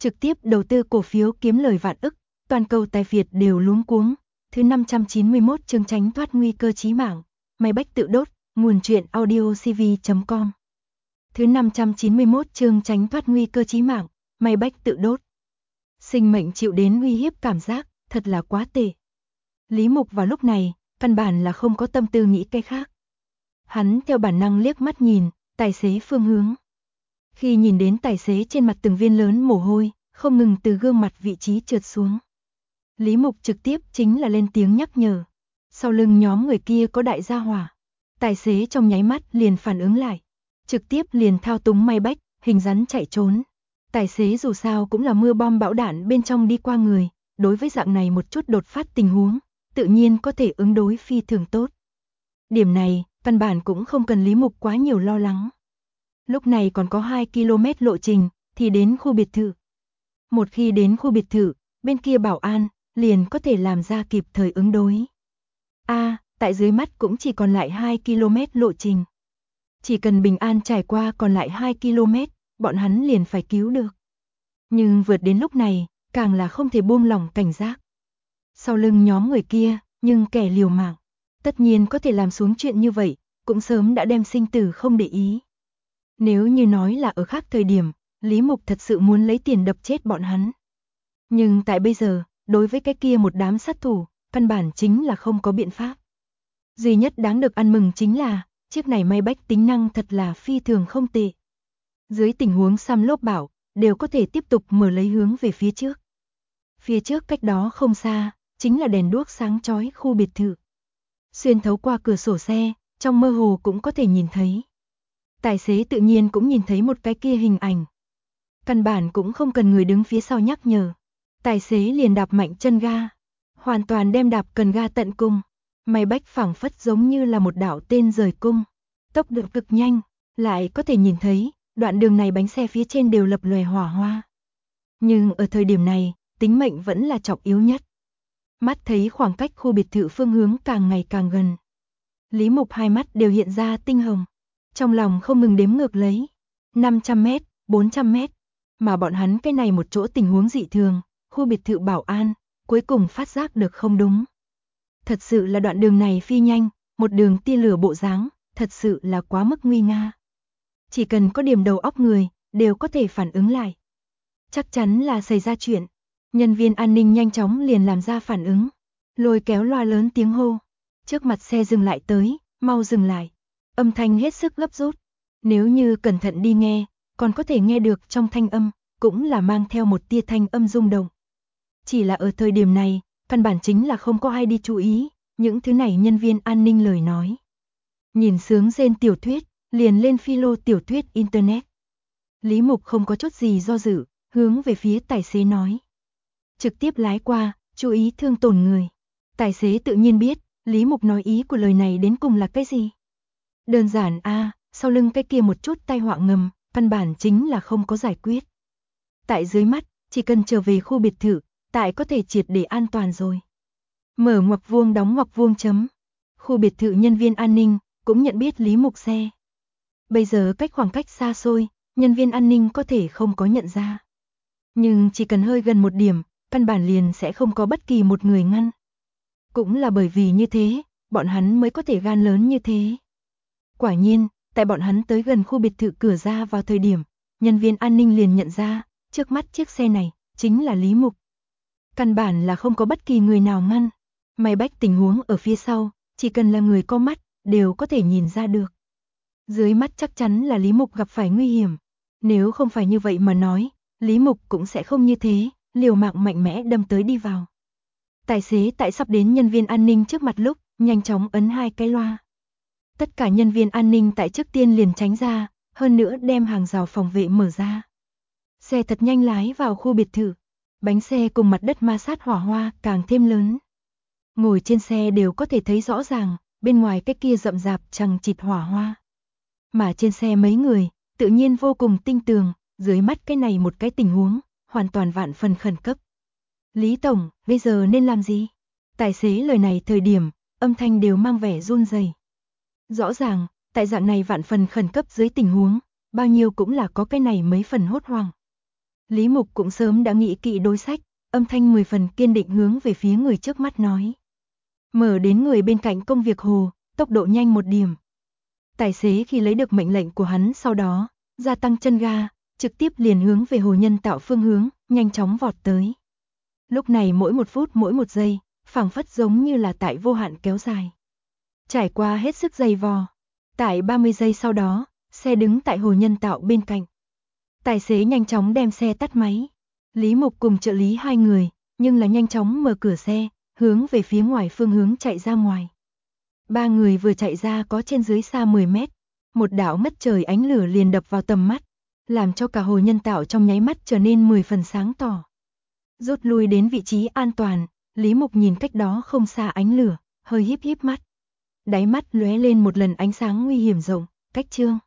trực tiếp đầu tư cổ phiếu kiếm lời vạn ức, toàn cầu tài Việt đều luống cuống. Thứ 591 chương tránh thoát nguy cơ chí mạng, máy bách tự đốt, nguồn truyện audiocv.com. Thứ 591 chương tránh thoát nguy cơ chí mạng, máy bách tự đốt. Sinh mệnh chịu đến uy hiếp cảm giác, thật là quá tệ. Lý Mục vào lúc này, căn bản là không có tâm tư nghĩ cái khác. Hắn theo bản năng liếc mắt nhìn, tài xế phương hướng. Khi nhìn đến tài xế trên mặt từng viên lớn mồ hôi, không ngừng từ gương mặt vị trí trượt xuống. Lý Mục trực tiếp chính là lên tiếng nhắc nhở. Sau lưng nhóm người kia có đại gia hỏa. Tài xế trong nháy mắt liền phản ứng lại. Trực tiếp liền thao túng may bách, hình rắn chạy trốn. Tài xế dù sao cũng là mưa bom bão đạn bên trong đi qua người. Đối với dạng này một chút đột phát tình huống, tự nhiên có thể ứng đối phi thường tốt. Điểm này, căn bản cũng không cần Lý Mục quá nhiều lo lắng. Lúc này còn có 2 km lộ trình, thì đến khu biệt thự. Một khi đến khu biệt thự, bên kia bảo an, liền có thể làm ra kịp thời ứng đối. Tại dưới mắt cũng chỉ còn lại 2 km lộ trình. Chỉ cần bình an trải qua còn lại 2 km, bọn hắn liền phải cứu được. Nhưng vượt đến lúc này, càng là không thể buông lỏng cảnh giác. Sau lưng nhóm người kia, nhưng kẻ liều mạng, tất nhiên có thể làm xuống chuyện như vậy, cũng sớm đã đem sinh tử không để ý. Nếu như nói là ở khác thời điểm, Lý Mục thật sự muốn lấy tiền đập chết bọn hắn. Nhưng tại bây giờ, đối với cái kia một đám sát thủ, căn bản chính là không có biện pháp. Duy nhất đáng được ăn mừng chính là, chiếc này may bách tính năng thật là phi thường không tệ. Dưới tình huống xăm lốp bảo, đều có thể tiếp tục mở lấy hướng về phía trước. Phía trước cách đó không xa, chính là đèn đuốc sáng chói khu biệt thự. Xuyên thấu qua cửa sổ xe, trong mơ hồ cũng có thể nhìn thấy. Tài xế tự nhiên cũng nhìn thấy một cái kia hình ảnh. Căn bản cũng không cần người đứng phía sau nhắc nhở. Tài xế liền đạp mạnh chân ga, hoàn toàn đem đạp cần ga tận cung. May bách phảng phất giống như là một đạo tên rời cung, tốc độ cực nhanh, lại có thể nhìn thấy, đoạn đường này bánh xe phía trên đều lập lòe hỏa hoa. Nhưng ở thời điểm này, tính mệnh vẫn là trọng yếu nhất. Mắt thấy khoảng cách khu biệt thự phương hướng càng ngày càng gần. Lý Mục hai mắt đều hiện ra tinh hồng, trong lòng không ngừng đếm ngược lấy 500 mét, 400 mét, mà bọn hắn cái này một chỗ tình huống dị thường, khu biệt thự bảo an, cuối cùng phát giác được không đúng. Thật sự là đoạn đường này phi nhanh, một đường tia lửa bộ dáng, thật sự là quá mức nguy nga. Chỉ cần có điểm đầu óc người, đều có thể phản ứng lại. Chắc chắn là xảy ra chuyện. Nhân viên an ninh nhanh chóng liền làm ra phản ứng, lôi kéo loa lớn tiếng hô. Trước mặt xe dừng lại tới, mau dừng lại. Âm thanh hết sức gấp rút. Nếu như cẩn thận đi nghe, còn có thể nghe được trong thanh âm, cũng là mang theo một tia thanh âm rung động. Chỉ là ở thời điểm này, căn bản chính là không có ai đi chú ý, những thứ này nhân viên an ninh lời nói. Nhìn sướng rên tiểu thuyết, liền lên philo tiểu thuyết Internet. Lý Mục không có chút gì do dự, hướng về phía tài xế nói. Trực tiếp lái qua, chú ý thương tổn người. Tài xế tự nhiên biết, Lý Mục nói ý của lời này đến cùng là cái gì. Đơn giản sau lưng cái kia một chút tai họa ngầm, căn bản chính là không có giải quyết. Tại dưới mắt, chỉ cần trở về khu biệt thự, tại có thể triệt để an toàn rồi. Mở ngoặc vuông đóng ngoặc vuông chấm. Khu biệt thự nhân viên an ninh cũng nhận biết Lý Mục xe. Bây giờ cách khoảng cách xa xôi, nhân viên an ninh có thể không có nhận ra. Nhưng chỉ cần hơi gần một điểm, căn bản liền sẽ không có bất kỳ một người ngăn. Cũng là bởi vì như thế, bọn hắn mới có thể gan lớn như thế. Quả nhiên, tại bọn hắn tới gần khu biệt thự cửa ra vào thời điểm, nhân viên an ninh liền nhận ra, trước mắt chiếc xe này, chính là Lý Mục. Căn bản là không có bất kỳ người nào ngăn. May bách tình huống ở phía sau, chỉ cần là người có mắt, đều có thể nhìn ra được. Dưới mắt chắc chắn là Lý Mục gặp phải nguy hiểm. Nếu không phải như vậy mà nói, Lý Mục cũng sẽ không như thế, liều mạng mạnh mẽ đâm tới đi vào. Tài xế tại sắp đến nhân viên an ninh trước mặt lúc, nhanh chóng ấn 2 cái loa. Tất cả nhân viên an ninh tại trước tiên liền tránh ra, hơn nữa đem hàng rào phòng vệ mở ra. Xe thật nhanh lái vào khu biệt thự. Bánh xe cùng mặt đất ma sát hỏa hoa càng thêm lớn. Ngồi trên xe đều có thể thấy rõ ràng, bên ngoài cái kia rậm rạp chằng chịt hỏa hoa. Mà trên xe mấy người, tự nhiên vô cùng tinh tường, dưới mắt cái này một cái tình huống, hoàn toàn vạn phần khẩn cấp. Lý Tổng, bây giờ nên làm gì? Tài xế lời này thời điểm, âm thanh đều mang vẻ run rẩy. Rõ ràng, tại dạng này vạn phần khẩn cấp dưới tình huống, bao nhiêu cũng là có cái này mấy phần hốt hoảng. Lý Mục cũng sớm đã nghĩ kỹ đối sách, âm thanh 10 phần kiên định hướng về phía người trước mắt nói. Mở đến người bên cạnh công việc hồ, tốc độ nhanh một điểm. Tài xế khi lấy được mệnh lệnh của hắn sau đó, gia tăng chân ga, trực tiếp liền hướng về hồ nhân tạo phương hướng, nhanh chóng vọt tới. Lúc này mỗi một phút mỗi một giây, phảng phất giống như là tại vô hạn kéo dài. Trải qua hết sức dày vò. Tại 30 giây sau đó, xe đứng tại hồ nhân tạo bên cạnh. Tài xế nhanh chóng đem xe tắt máy. Lý Mục cùng trợ lý hai người, nhưng là nhanh chóng mở cửa xe, hướng về phía ngoài phương hướng chạy ra ngoài. Ba người vừa chạy ra có trên dưới xa 10 mét, một đạo ngất trời ánh lửa liền đập vào tầm mắt, làm cho cả hồ nhân tạo trong nháy mắt trở nên 10 phần sáng tỏ. Rút lui đến vị trí an toàn, Lý Mục nhìn cách đó không xa ánh lửa, hơi híp híp mắt. Đáy mắt lóe lên một lần ánh sáng nguy hiểm rộng, cách chương.